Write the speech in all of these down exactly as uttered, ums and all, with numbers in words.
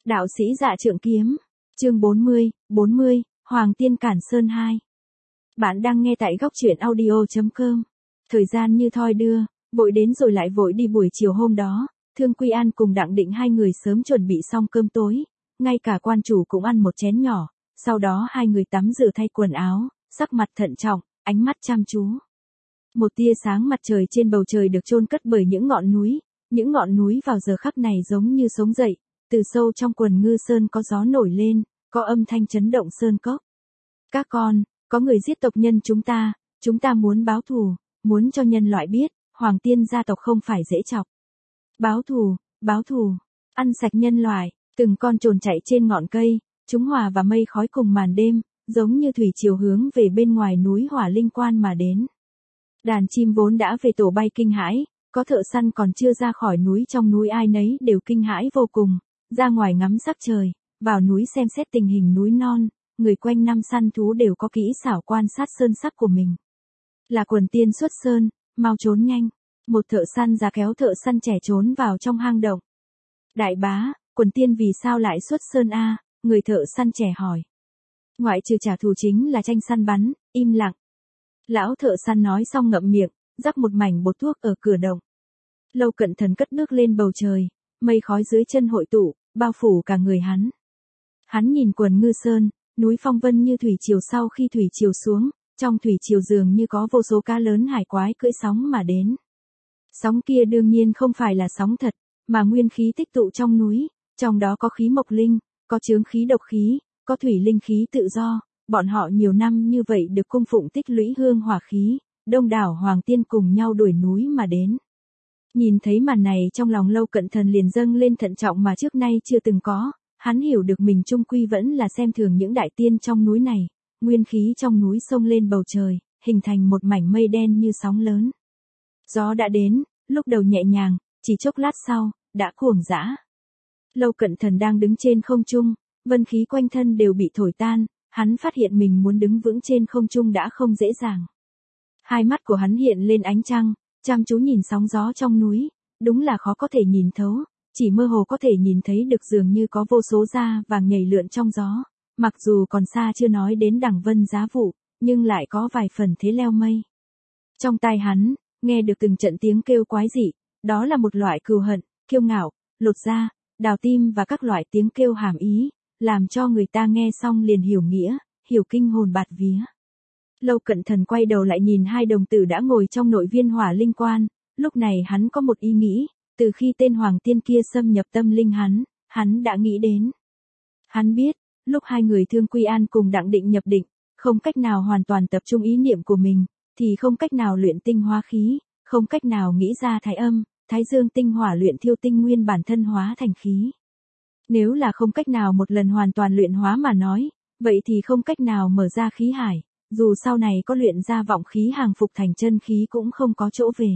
Đạo sĩ Dạ Trượng Kiếm. Chương bốn mươi, bốn mươi, Hoàng Tiên Cản Sơn hai. Bạn đang nghe tại góc truyện audio chấm com. Thời gian như thoi đưa, vội đến rồi lại vội đi. Buổi chiều hôm đó, Thương Quy An cùng Đặng Định hai người sớm chuẩn bị xong cơm tối, ngay cả quan chủ cũng ăn một chén nhỏ, sau đó hai người tắm rửa thay quần áo, sắc mặt thận trọng, ánh mắt chăm chú. Một tia sáng mặt trời trên bầu trời được chôn cất bởi những ngọn núi, những ngọn núi vào giờ khắc này giống như sống dậy, từ sâu trong quần Ngư Sơn có gió nổi lên, có âm thanh chấn động sơn cốc. Các con, có người giết tộc nhân chúng ta, chúng ta muốn báo thù, muốn cho nhân loại biết, Hoàng Tiên gia tộc không phải dễ chọc. Báo thù, báo thù, ăn sạch nhân loại, từng con trồn chạy trên ngọn cây, chúng hòa và mây khói cùng màn đêm, giống như thủy triều hướng về bên ngoài núi Hỏa Linh Quan mà đến. Đàn chim vốn đã về tổ bay kinh hãi, có thợ săn còn chưa ra khỏi núi, trong núi ai nấy đều kinh hãi vô cùng, ra ngoài ngắm sắc trời, vào núi xem xét tình hình núi non, người quanh năm săn thú đều có kỹ xảo quan sát sơn sắc của mình. Là quần tiên xuất sơn, mau trốn nhanh. Một thợ săn già kéo thợ săn trẻ trốn vào trong hang động. Đại bá, quần tiên vì sao lại xuất sơn a? Người thợ săn trẻ hỏi. Ngoại trừ trả thù chính là tranh săn bắn, im lặng. Lão thợ săn nói xong ngậm miệng, rắc một mảnh bột thuốc ở cửa động. Lâu Cận Thần cất bước lên bầu trời, mây khói dưới chân hội tụ, bao phủ cả người hắn. Hắn nhìn quần Ngư Sơn, núi phong vân như thủy triều, sau khi thủy triều xuống, trong thủy triều dường như có vô số cá lớn hải quái cưỡi sóng mà đến. Sóng kia đương nhiên không phải là sóng thật, mà nguyên khí tích tụ trong núi, trong đó có khí mộc linh, có chướng khí độc khí, có thủy linh khí tự do, bọn họ nhiều năm như vậy được cung phụng tích lũy hương hỏa khí, đông đảo Hoàng Tiên cùng nhau đuổi núi mà đến. Nhìn thấy màn này trong lòng Lâu Cận Thần liền dâng lên thận trọng mà trước nay chưa từng có, hắn hiểu được mình chung quy vẫn là xem thường những đại tiên trong núi này, nguyên khí trong núi xông lên bầu trời, hình thành một mảnh mây đen như sóng lớn. Gió đã đến, lúc đầu nhẹ nhàng, chỉ chốc lát sau, đã cuồng dã. Lâu Cận Thần đang đứng trên không trung, vân khí quanh thân đều bị thổi tan, hắn phát hiện mình muốn đứng vững trên không trung đã không dễ dàng. Hai mắt của hắn hiện lên ánh trăng, chăm chú nhìn sóng gió trong núi, đúng là khó có thể nhìn thấu, chỉ mơ hồ có thể nhìn thấy được dường như có vô số da vàng nhảy lượn trong gió, mặc dù còn xa chưa nói đến đẳng vân giá vụ, nhưng lại có vài phần thế leo mây. Trong tai hắn, nghe được từng trận tiếng kêu quái dị, đó là một loại cừu hận, kiêu ngạo, lột da, đào tim và các loại tiếng kêu hàm ý, làm cho người ta nghe xong liền hiểu nghĩa, hiểu kinh hồn bạt vía. Lâu Cận Thần quay đầu lại nhìn hai đồng tử đã ngồi trong nội viên Hỏa Linh Quan, lúc này hắn có một ý nghĩ, từ khi tên Hoàng Tiên kia xâm nhập tâm linh hắn, hắn đã nghĩ đến. Hắn biết, lúc hai người Thương Quy An cùng Đặng Định nhập định, không cách nào hoàn toàn tập trung ý niệm của mình, thì không cách nào luyện tinh hóa khí, không cách nào nghĩ ra thái âm, thái dương tinh hỏa luyện thiêu tinh nguyên bản thân hóa thành khí. Nếu là không cách nào một lần hoàn toàn luyện hóa mà nói, vậy thì không cách nào mở ra khí hải, dù sau này có luyện ra vọng khí hàng phục thành chân khí cũng không có chỗ về.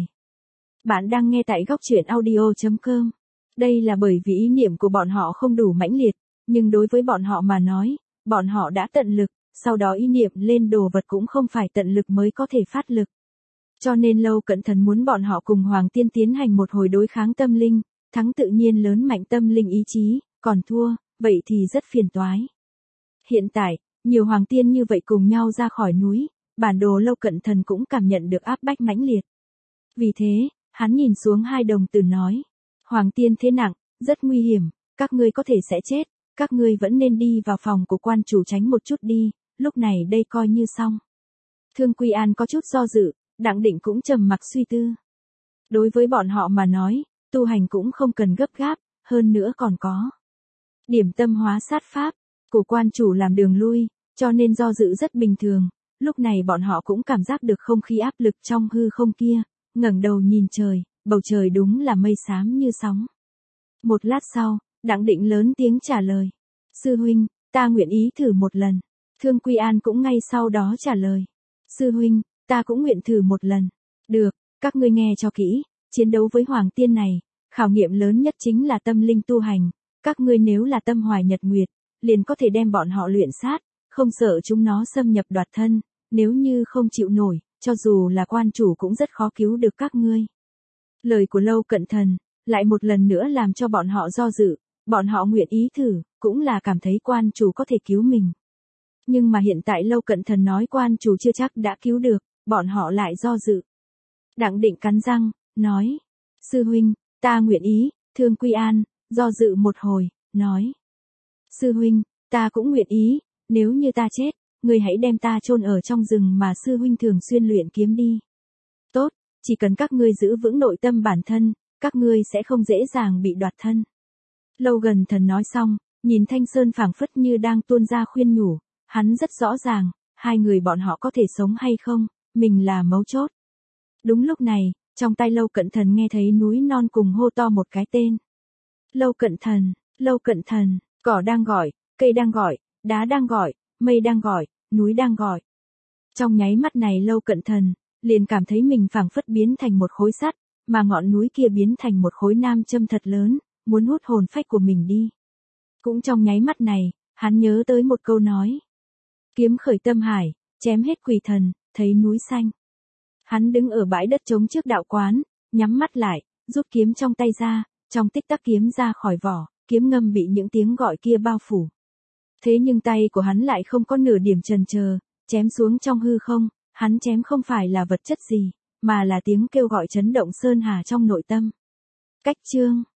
Bạn đang nghe tại góc truyện audio chấm com. Đây là bởi vì ý niệm của bọn họ không đủ mãnh liệt, nhưng đối với bọn họ mà nói, bọn họ đã tận lực, sau đó ý niệm lên đồ vật cũng không phải tận lực mới có thể phát lực. Cho nên Lâu Cận Thần muốn bọn họ cùng Hoàng Tiên tiến hành một hồi đối kháng tâm linh, thắng tự nhiên lớn mạnh tâm linh ý chí, còn thua, vậy thì rất phiền toái. Hiện tại, nhiều Hoàng Tiên như vậy cùng nhau ra khỏi núi, bản đồ Lâu Cận Thần cũng cảm nhận được áp bách mãnh liệt. Vì thế, hắn nhìn xuống hai đồng tử nói, Hoàng Tiên thế nặng, rất nguy hiểm, các ngươi có thể sẽ chết, các ngươi vẫn nên đi vào phòng của quan chủ tránh một chút đi, lúc này đây coi như xong. Thương Quy An có chút do dự, Đặng Định cũng trầm mặc suy tư. Đối với bọn họ mà nói, tu hành cũng không cần gấp gáp, hơn nữa còn có điểm tâm hóa sát pháp của quan chủ làm đường lui, cho nên do dự rất bình thường. Lúc này bọn họ cũng cảm giác được không khí áp lực trong hư không kia, ngẩng đầu nhìn trời, bầu trời đúng là mây xám như sóng. Một lát sau, Đặng Định lớn tiếng trả lời, sư huynh, ta nguyện ý thử một lần. Thương Quy An cũng ngay sau đó trả lời, sư huynh, ta cũng nguyện thử một lần. Được, các ngươi nghe cho kỹ, chiến đấu với Hoàng Tiên này, khảo nghiệm lớn nhất chính là tâm linh tu hành, các ngươi nếu là tâm hoài nhật nguyệt, liền có thể đem bọn họ luyện sát, không sợ chúng nó xâm nhập đoạt thân, nếu như không chịu nổi, cho dù là quan chủ cũng rất khó cứu được các ngươi. Lời của Lâu Cận Thần, lại một lần nữa làm cho bọn họ do dự, Bọn họ nguyện ý thử, cũng là cảm thấy quan chủ có thể cứu mình. Nhưng mà hiện tại Lâu Cận Thần nói quan chủ chưa chắc đã cứu được, bọn họ lại do dự. Đặng Định cắn răng, nói. Sư huynh, ta nguyện ý, Thương Quy An, do dự một hồi, nói. Sư huynh, ta cũng nguyện ý, nếu như ta chết, ngươi hãy đem ta chôn ở trong rừng mà sư huynh thường xuyên luyện kiếm đi. Tốt, chỉ cần các ngươi giữ vững nội tâm bản thân, các ngươi sẽ không dễ dàng bị đoạt thân. Lâu Gần Thần nói xong, nhìn Thanh Sơn phảng phất như đang tuôn ra khuyên nhủ, hắn rất rõ ràng, hai người bọn họ có thể sống hay không, mình là mấu chốt. Đúng lúc này, trong tay Lâu Cận Thần nghe thấy núi non cùng hô to một cái tên. Lâu Cận Thần, Lâu Cận Thần, cỏ đang gọi, cây đang gọi, đá đang gọi, mây đang gọi, núi đang gọi. Trong nháy mắt này Lâu Cận Thần liền cảm thấy mình phảng phất biến thành một khối sắt, mà ngọn núi kia biến thành một khối nam châm thật lớn, muốn hút hồn phách của mình đi. Cũng trong nháy mắt này, hắn nhớ tới một câu nói. Kiếm khởi tâm hải, chém hết quỷ thần, thấy núi xanh. Hắn đứng ở bãi đất trống trước đạo quán, nhắm mắt lại, rút kiếm trong tay ra, trong tích tắc kiếm ra khỏi vỏ, kiếm ngâm bị những tiếng gọi kia bao phủ. Thế nhưng tay của hắn lại không có nửa điểm chần chờ, chém xuống trong hư không, hắn chém không phải là vật chất gì, mà là tiếng kêu gọi chấn động sơn hà trong nội tâm. Cách chương